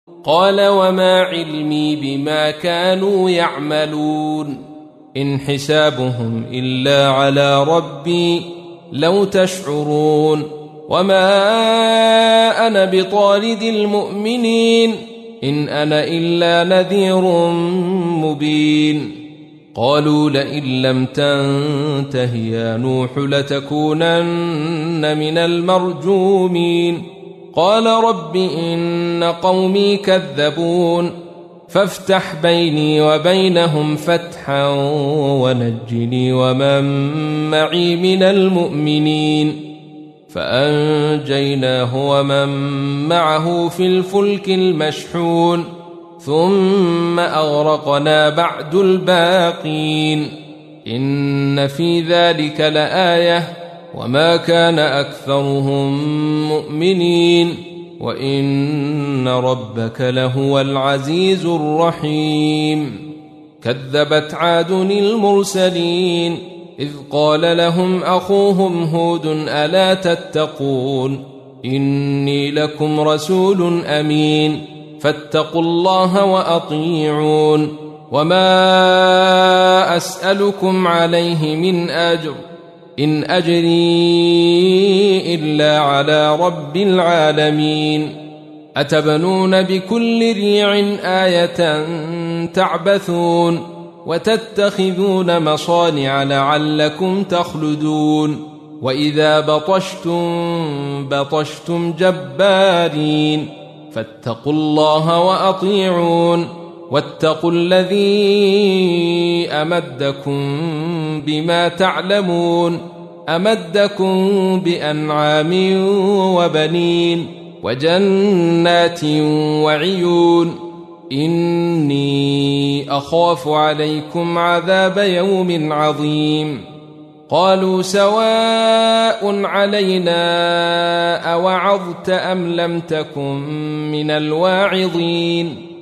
قال وما علمي بما كانوا يعملون إن حسابهم إلا على ربي لو تشعرون وما أنا بطارد المؤمنين إن أنا إلا نذير مبين قالوا لئن لم تنته يا نوح لتكونن من المرجومين قال رب إن قومي كذبون فافتح بيني وبينهم فتحا ونجني ومن معي من المؤمنين فأنجيناه ومن معه في الفلك المشحون ثم أغرقنا بعد الباقين إن في ذلك لآية وما كان أكثرهم مؤمنين وإن ربك لهو العزيز الرحيم كذبت عاد المرسلين إذ قال لهم أخوهم هود ألا تتقون إني لكم رسول أمين فاتقوا الله وأطيعون وما أسألكم عليه من أجر إن أجري إلا على رب العالمين أتبنون بكل ريع آية تعبثون وتتخذون مصانع لعلكم تخلدون وإذا بطشتم جبارين فاتقوا الله وأطيعون واتقوا الذي أمدكم بما تعلمون أمدكم بأنعام وبنين وجنات وعيون إني أخاف عليكم عذاب يوم عظيم قالوا سواء علينا أوعظت أم لم تكن من الواعظين